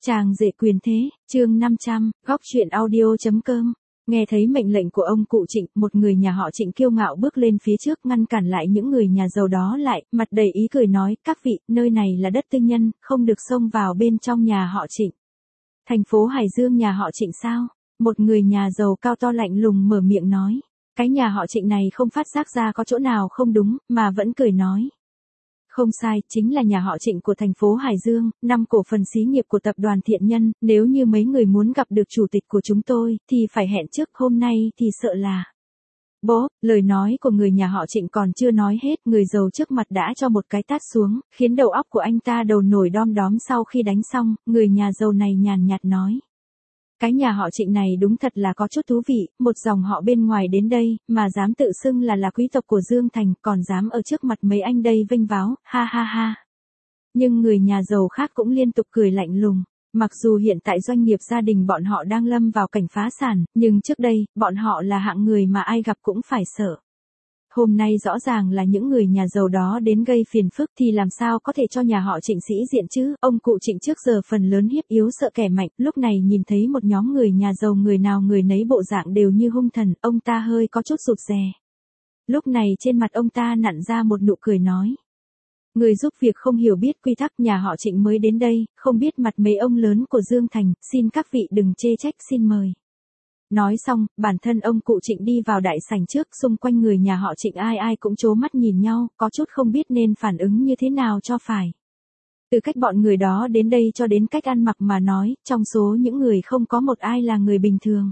Chàng rể quyền thế, chương 500, góc truyện audio.com. Nghe thấy mệnh lệnh của ông cụ Trịnh, một người nhà họ Trịnh kiêu ngạo bước lên phía trước ngăn cản lại những người nhà giàu đó lại, mặt đầy ý cười nói, các vị, nơi này là đất tư nhân, không được xông vào bên trong nhà họ Trịnh. Thành phố Hải Dương nhà họ Trịnh sao? Một người nhà giàu cao to lạnh lùng mở miệng nói. Cái nhà họ Trịnh này không phát giác ra có chỗ nào không đúng, mà vẫn cười nói. Không sai, chính là nhà họ Trịnh của thành phố Hải Dương, 5 cổ phần xí nghiệp của tập đoàn Thiện Nhân, nếu như mấy người muốn gặp được chủ tịch của chúng tôi, thì phải hẹn trước, hôm nay thì sợ là. Bố, lời nói của người nhà họ Trịnh còn chưa nói hết, người giàu trước mặt đã cho một cái tát xuống, khiến đầu óc của anh ta đầu nổi đom đóm. Sau khi đánh xong, người nhà giàu này nhàn nhạt nói. Cái nhà họ Trịnh này đúng thật là có chút thú vị, một dòng họ bên ngoài đến đây, mà dám tự xưng là quý tộc của Dương Thành, còn dám ở trước mặt mấy anh đây vênh váo, ha ha ha. Nhưng người nhà giàu khác cũng liên tục cười lạnh lùng. Mặc dù hiện tại doanh nghiệp gia đình bọn họ đang lâm vào cảnh phá sản, nhưng trước đây, bọn họ là hạng người mà ai gặp cũng phải sợ. Hôm nay rõ ràng là những người nhà giàu đó đến gây phiền phức thì làm sao có thể cho nhà họ Trịnh sĩ diện chứ, ông cụ Trịnh trước giờ phần lớn hiếp yếu sợ kẻ mạnh, lúc này nhìn thấy một nhóm người nhà giàu người nào người nấy bộ dạng đều như hung thần, ông ta hơi có chút rụt rè. Lúc này trên mặt ông ta nặn ra một nụ cười nói. Người giúp việc không hiểu biết quy tắc, nhà họ Trịnh mới đến đây, không biết mặt mấy ông lớn của Dương Thành, xin các vị đừng chê trách, xin mời. Nói xong, bản thân ông cụ Trịnh đi vào đại sảnh trước, xung quanh người nhà họ Trịnh ai ai cũng trố mắt nhìn nhau, có chút không biết nên phản ứng như thế nào cho phải. Từ cách bọn người đó đến đây cho đến cách ăn mặc mà nói, trong số những người không có một ai là người bình thường.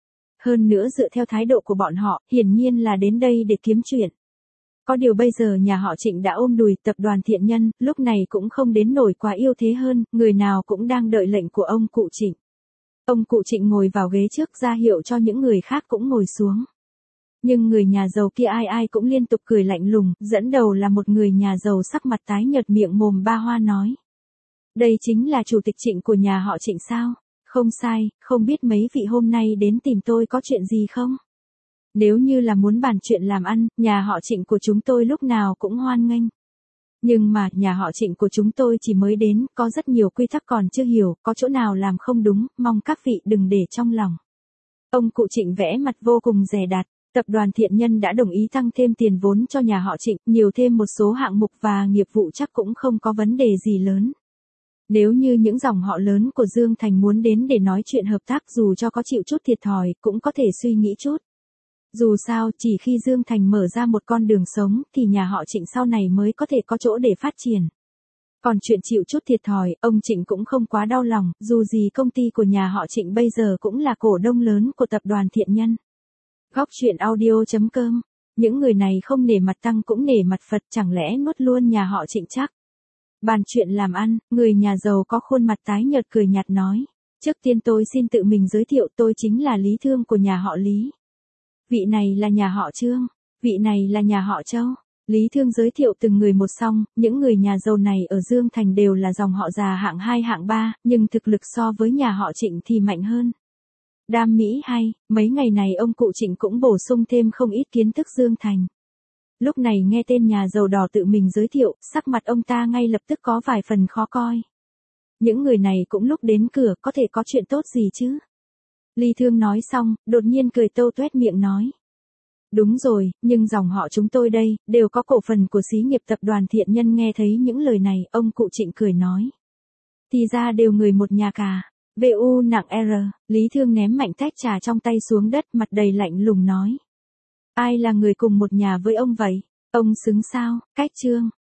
Hơn nữa dựa theo thái độ của bọn họ, hiển nhiên là đến đây để kiếm chuyện. Có điều bây giờ nhà họ Trịnh đã ôm đùi tập đoàn Thiện Nhân, lúc này cũng không đến nổi quá yêu thế hơn, người nào cũng đang đợi lệnh của ông cụ Trịnh. Ông cụ Trịnh ngồi vào ghế trước ra hiệu cho những người khác cũng ngồi xuống. Nhưng người nhà giàu kia ai ai cũng liên tục cười lạnh lùng, dẫn đầu là một người nhà giàu sắc mặt tái nhợt miệng mồm ba hoa nói. Đây chính là chủ tịch Trịnh của nhà họ Trịnh sao? Không sai, không biết mấy vị hôm nay đến tìm tôi có chuyện gì không? Nếu như là muốn bàn chuyện làm ăn, nhà họ Trịnh của chúng tôi lúc nào cũng hoan nghênh. Nhưng mà, nhà họ Trịnh của chúng tôi chỉ mới đến, có rất nhiều quy tắc còn chưa hiểu, có chỗ nào làm không đúng, mong các vị đừng để trong lòng. Ông cụ Trịnh vẽ mặt vô cùng dè dặt, tập đoàn Thiện Nhân đã đồng ý tăng thêm tiền vốn cho nhà họ Trịnh, nhiều thêm một số hạng mục và nghiệp vụ chắc cũng không có vấn đề gì lớn. Nếu như những dòng họ lớn của Dương Thành muốn đến để nói chuyện hợp tác dù cho có chịu chút thiệt thòi, cũng có thể suy nghĩ chút. Dù sao, chỉ khi Dương Thành mở ra một con đường sống, thì nhà họ Trịnh sau này mới có thể có chỗ để phát triển. Còn chuyện chịu chút thiệt thòi, ông Trịnh cũng không quá đau lòng, dù gì công ty của nhà họ Trịnh bây giờ cũng là cổ đông lớn của tập đoàn Thiện Nhân. Góc truyện audio.com. Những người này không nể mặt Tăng cũng nể mặt Phật, chẳng lẽ nuốt luôn nhà họ Trịnh chắc. Bàn chuyện làm ăn, người nhà giàu có khuôn mặt tái nhợt cười nhạt nói. Trước tiên tôi xin tự mình giới thiệu, tôi chính là Lý Thương của nhà họ Lý. Vị này là nhà họ Trương, vị này là nhà họ Châu. Lý Thương giới thiệu từng người một xong, những người nhà giàu này ở Dương Thành đều là dòng họ già hạng 2 hạng 3, nhưng thực lực so với nhà họ Trịnh thì mạnh hơn. Đam mỹ hay, mấy ngày này ông cụ Trịnh cũng bổ sung thêm không ít kiến thức Dương Thành. Lúc này nghe tên nhà giàu đỏ tự mình giới thiệu, sắc mặt ông ta ngay lập tức có vài phần khó coi. Những người này cũng lúc đến cửa có thể có chuyện tốt gì chứ? Lý Thương nói xong, đột nhiên cười tâu tuét miệng nói. Đúng rồi, nhưng dòng họ chúng tôi đây, đều có cổ phần của xí nghiệp tập đoàn Thiện Nhân. Nghe thấy những lời này, ông cụ Trịnh cười nói. Thì ra đều người một nhà cả. BU nặng R, Lý Thương ném mạnh tách trà trong tay xuống đất, mặt đầy lạnh lùng nói. Ai là người cùng một nhà với ông vậy? Ông xứng sao? Cách Trương.